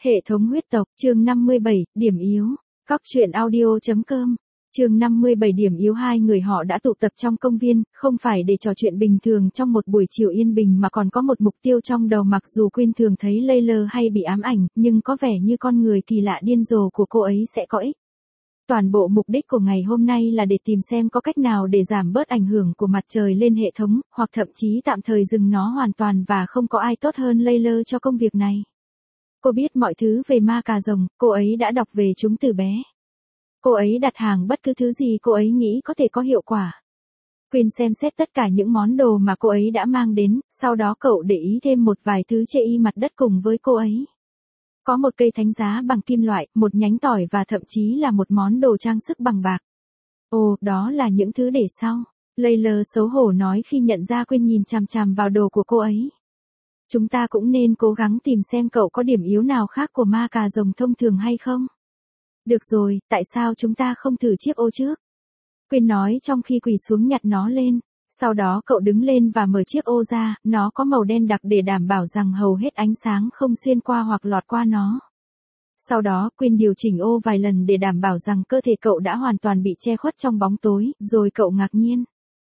Hệ thống huyết tộc, chương 57, điểm yếu. Cóc truyện audio.com. Chương 57 điểm yếu. Hai người họ đã tụ tập trong công viên, không phải để trò chuyện bình thường trong một buổi chiều yên bình mà còn có một mục tiêu trong đầu. Mặc dù Quyên thường thấy Layla hay bị ám ảnh, nhưng có vẻ như con người kỳ lạ điên rồ của cô ấy sẽ có ích. Toàn bộ mục đích của ngày hôm nay là để tìm xem có cách nào để giảm bớt ảnh hưởng của mặt trời lên hệ thống, hoặc thậm chí tạm thời dừng nó hoàn toàn, và không có ai tốt hơn Layla cho công việc này. Cô biết mọi thứ về ma cà rồng, cô ấy đã đọc về chúng từ bé. Cô ấy đặt hàng bất cứ thứ gì cô ấy nghĩ có thể có hiệu quả. Quyên xem xét tất cả những món đồ mà cô ấy đã mang đến, sau đó cậu để ý thêm một vài thứ chê y mặt đất cùng với cô ấy. Có một cây thánh giá bằng kim loại, một nhánh tỏi và thậm chí là một món đồ trang sức bằng bạc. Ồ, đó là những thứ để sau. Layla xấu hổ nói khi nhận ra Quyên nhìn chằm chằm vào đồ của cô ấy. Chúng ta cũng nên cố gắng tìm xem cậu có điểm yếu nào khác của ma cà rồng thông thường hay không. Được rồi, tại sao chúng ta không thử chiếc ô trước? Quyên nói trong khi quỳ xuống nhặt nó lên. Sau đó cậu đứng lên và mở chiếc ô ra, nó có màu đen đặc để đảm bảo rằng hầu hết ánh sáng không xuyên qua hoặc lọt qua nó. Sau đó Quyên điều chỉnh ô vài lần để đảm bảo rằng cơ thể cậu đã hoàn toàn bị che khuất trong bóng tối, rồi cậu ngạc nhiên.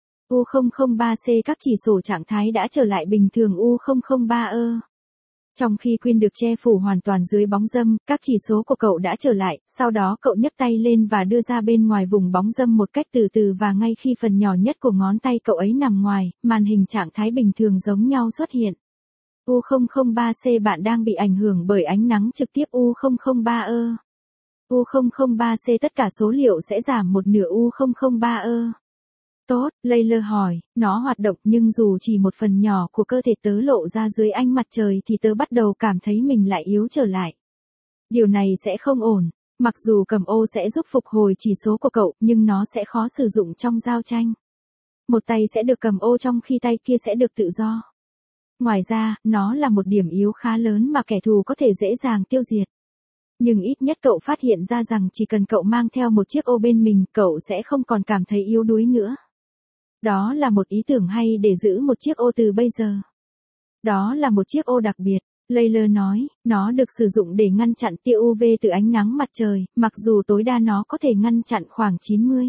U003C các chỉ số trạng thái đã trở lại bình thường. U003E. Trong khi Quyên được che phủ hoàn toàn dưới bóng râm, các chỉ số của cậu đã trở lại, sau đó cậu nhấc tay lên và đưa ra bên ngoài vùng bóng râm một cách từ từ, và ngay khi phần nhỏ nhất của ngón tay cậu ấy nằm ngoài, màn hình trạng thái bình thường giống nhau xuất hiện. U003C bạn đang bị ảnh hưởng bởi ánh nắng trực tiếp. U003E. U003C tất cả số liệu sẽ giảm một nửa. U003E. Tốt, Layla hỏi, nó hoạt động nhưng dù chỉ một phần nhỏ của cơ thể tớ lộ ra dưới ánh mặt trời thì tớ bắt đầu cảm thấy mình lại yếu trở lại. Điều này sẽ không ổn. Mặc dù cầm ô sẽ giúp phục hồi chỉ số của cậu, nhưng nó sẽ khó sử dụng trong giao tranh. Một tay sẽ được cầm ô trong khi tay kia sẽ được tự do. Ngoài ra, nó là một điểm yếu khá lớn mà kẻ thù có thể dễ dàng tiêu diệt. Nhưng ít nhất cậu phát hiện ra rằng chỉ cần cậu mang theo một chiếc ô bên mình, cậu sẽ không còn cảm thấy yếu đuối nữa. Đó là một ý tưởng hay để giữ một chiếc ô từ bây giờ. Đó là một chiếc ô đặc biệt, Layla nói, nó được sử dụng để ngăn chặn tia UV từ ánh nắng mặt trời, mặc dù tối đa nó có thể ngăn chặn khoảng 90.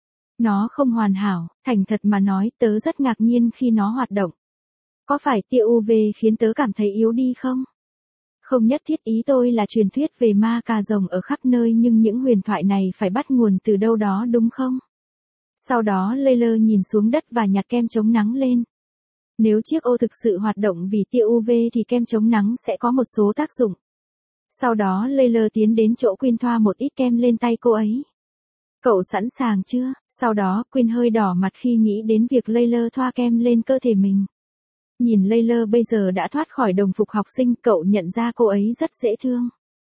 Nó không hoàn hảo, thành thật mà nói, tớ rất ngạc nhiên khi nó hoạt động. Có phải tia UV khiến tớ cảm thấy yếu đi không? Không nhất thiết. Ý tôi là truyền thuyết về ma cà rồng ở khắp nơi, nhưng những huyền thoại này phải bắt nguồn từ đâu đó đúng không? Sau đó Layla nhìn xuống đất và nhặt kem chống nắng lên. Nếu chiếc ô thực sự hoạt động vì tia UV thì kem chống nắng sẽ có một số tác dụng. Sau đó Layla tiến đến chỗ Quyên thoa một ít kem lên tay cô ấy. Cậu sẵn sàng chưa? Sau đó Quyên hơi đỏ mặt khi nghĩ đến việc Layla thoa kem lên cơ thể mình. Nhìn Layla bây giờ đã thoát khỏi đồng phục học sinh, cậu nhận ra cô ấy rất dễ thương.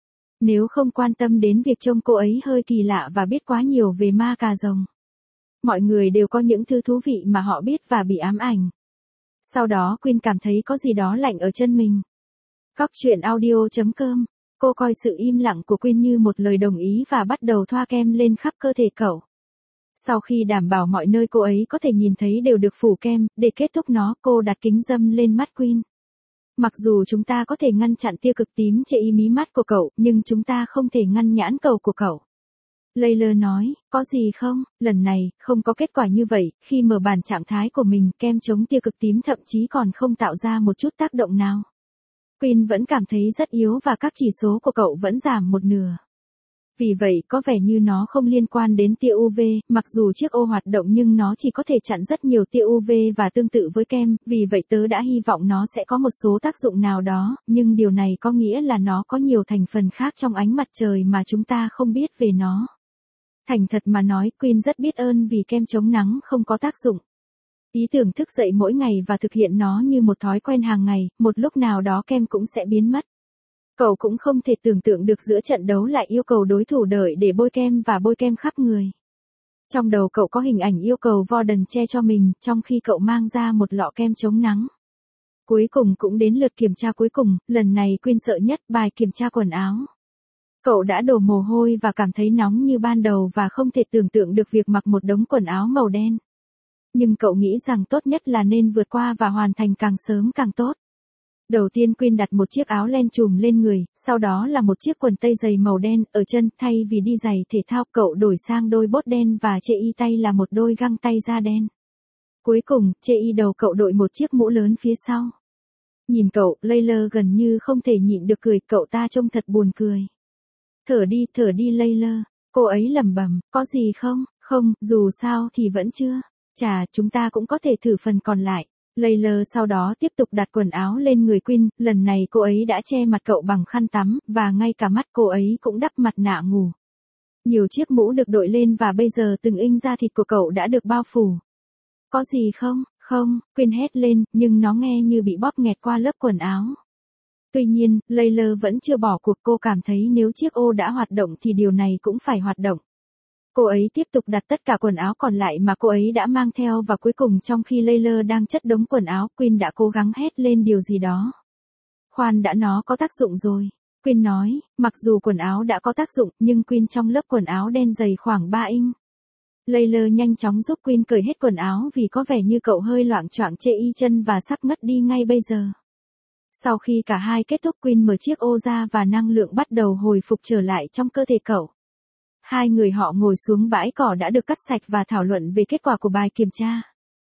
Nếu không quan tâm đến việc trông cô ấy hơi kỳ lạ và biết quá nhiều về ma cà rồng. Mọi người đều có những thứ thú vị mà họ biết và bị ám ảnh. Sau đó Quyên cảm thấy có gì đó lạnh ở chân mình. Cóc truyện audio.com. Cô coi sự im lặng của Quyên như một lời đồng ý và bắt đầu thoa kem lên khắp cơ thể cậu. Sau khi đảm bảo mọi nơi cô ấy có thể nhìn thấy đều được phủ kem, để kết thúc nó, cô đặt kính râm lên mắt Quyên. Mặc dù chúng ta có thể ngăn chặn tia cực tím chệ y mí mắt của cậu, nhưng chúng ta không thể ngăn nhãn cầu của cậu. Layla nói, có gì không? Lần này, không có kết quả như vậy. Khi mở bản trạng thái của mình, kem chống tia cực tím thậm chí còn không tạo ra một chút tác động nào. Quyên vẫn cảm thấy rất yếu và các chỉ số của cậu vẫn giảm một nửa. Vì vậy, có vẻ như nó không liên quan đến tia UV, mặc dù chiếc ô hoạt động nhưng nó chỉ có thể chặn rất nhiều tia UV và tương tự với kem, vì vậy tớ đã hy vọng nó sẽ có một số tác dụng nào đó, nhưng điều này có nghĩa là nó có nhiều thành phần khác trong ánh mặt trời mà chúng ta không biết về nó. Thành thật mà nói, Quyên rất biết ơn vì kem chống nắng không có tác dụng. Ý tưởng thức dậy mỗi ngày và thực hiện nó như một thói quen hàng ngày, một lúc nào đó kem cũng sẽ biến mất. Cậu cũng không thể tưởng tượng được giữa trận đấu lại yêu cầu đối thủ đợi để bôi kem và bôi kem khắp người. Trong đầu cậu có hình ảnh yêu cầu Warden che cho mình, trong khi cậu mang ra một lọ kem chống nắng. Cuối cùng cũng đến lượt kiểm tra cuối cùng, lần này Quyên sợ nhất, bài kiểm tra quần áo. Cậu đã đổ mồ hôi và cảm thấy nóng như ban đầu và không thể tưởng tượng được việc mặc một đống quần áo màu đen. Nhưng cậu nghĩ rằng tốt nhất là nên vượt qua và hoàn thành càng sớm càng tốt. Đầu tiên Quyên đặt một chiếc áo len trùm lên người, sau đó là một chiếc quần tây dày màu đen, ở chân, thay vì đi giày thể thao, cậu đổi sang đôi bốt đen và chê y tay là một đôi găng tay da đen. Cuối cùng, chê y đầu cậu đội một chiếc mũ lớn phía sau. Nhìn cậu, Layla gần như không thể nhịn được cười, cậu ta trông thật buồn cười. Thở đi Layla, cô ấy lẩm bẩm, có gì không? Không, dù sao thì vẫn chưa. Chà, chúng ta cũng có thể thử phần còn lại. Layla sau đó tiếp tục đặt quần áo lên người Quyên, lần này cô ấy đã che mặt cậu bằng khăn tắm, và ngay cả mắt cô ấy cũng đắp mặt nạ ngủ. Nhiều chiếc mũ được đội lên và bây giờ từng inch da thịt của cậu đã được bao phủ. Có gì không? Không, Quyên hét lên, nhưng nó nghe như bị bóp nghẹt qua lớp quần áo. Tuy nhiên, Layla vẫn chưa bỏ cuộc, cô cảm thấy nếu chiếc ô đã hoạt động thì điều này cũng phải hoạt động. Cô ấy tiếp tục đặt tất cả quần áo còn lại mà cô ấy đã mang theo và cuối cùng trong khi Layla đang chất đống quần áo, Quyên đã cố gắng hét lên điều gì đó. Khoan đã, nó có tác dụng rồi. Quyên nói, mặc dù quần áo đã có tác dụng nhưng Quyên trong lớp quần áo đen dày khoảng 3 inch. Layla nhanh chóng giúp Quyên cởi hết quần áo vì có vẻ như cậu hơi loạng choạng chê y chân và sắp ngất đi ngay bây giờ. Sau khi cả hai kết thúc, Quyên mở chiếc ô ra và năng lượng bắt đầu hồi phục trở lại trong cơ thể cậu. Hai người họ ngồi xuống bãi cỏ đã được cắt sạch và thảo luận về kết quả của bài kiểm tra.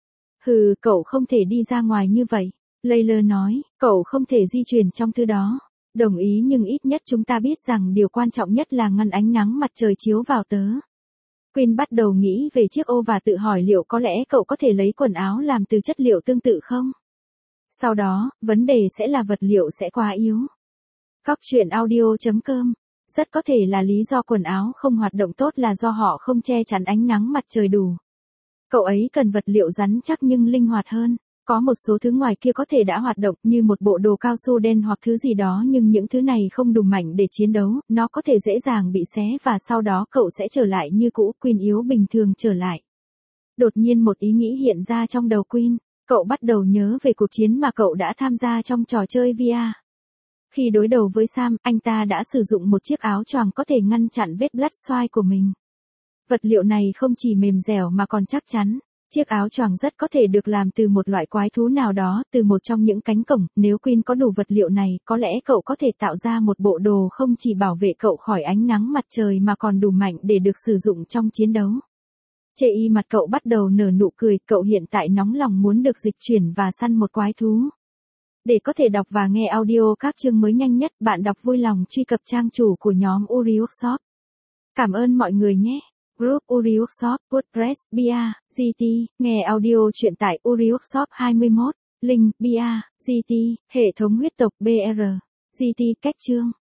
Cậu không thể đi ra ngoài như vậy. Layla nói, cậu không thể di chuyển trong thứ đó. Đồng ý, nhưng ít nhất chúng ta biết rằng điều quan trọng nhất là ngăn ánh nắng mặt trời chiếu vào tớ. Quyên bắt đầu nghĩ về chiếc ô và tự hỏi liệu có lẽ cậu có thể lấy quần áo làm từ chất liệu tương tự không? Sau đó, vấn đề sẽ là vật liệu sẽ quá yếu. Cóc truyện audio.com. Rất có thể là lý do quần áo không hoạt động tốt là do họ không che chắn ánh nắng mặt trời đủ. Cậu ấy cần vật liệu rắn chắc nhưng linh hoạt hơn. Có một số thứ ngoài kia có thể đã hoạt động như một bộ đồ cao su đen hoặc thứ gì đó, nhưng những thứ này không đủ mạnh để chiến đấu, nó có thể dễ dàng bị xé và sau đó cậu sẽ trở lại như cũ. Quyên yếu bình thường trở lại. Đột nhiên một ý nghĩ hiện ra trong đầu Quyên. Cậu bắt đầu nhớ về cuộc chiến mà cậu đã tham gia trong trò chơi VR. Khi đối đầu với Sam, anh ta đã sử dụng một chiếc áo choàng có thể ngăn chặn vết bloodshot của mình. Vật liệu này không chỉ mềm dẻo mà còn chắc chắn. Chiếc áo choàng rất có thể được làm từ một loại quái thú nào đó, từ một trong những cánh cổng. Nếu Quyên có đủ vật liệu này, có lẽ cậu có thể tạo ra một bộ đồ không chỉ bảo vệ cậu khỏi ánh nắng mặt trời mà còn đủ mạnh để được sử dụng trong chiến đấu. Chê y mặt cậu bắt đầu nở nụ cười, cậu hiện tại nóng lòng muốn được dịch chuyển và săn một quái thú. Để có thể đọc và nghe audio các chương mới nhanh nhất, bạn đọc vui lòng truy cập trang chủ của nhóm Uri Workshop. Cảm ơn mọi người nhé. Group Uri Workshop, WordPress, BIA, GT, nghe audio truyện tại Uri Workshop 21, link, BIA, GT, hệ thống huyết tộc BR, GT, cách chương.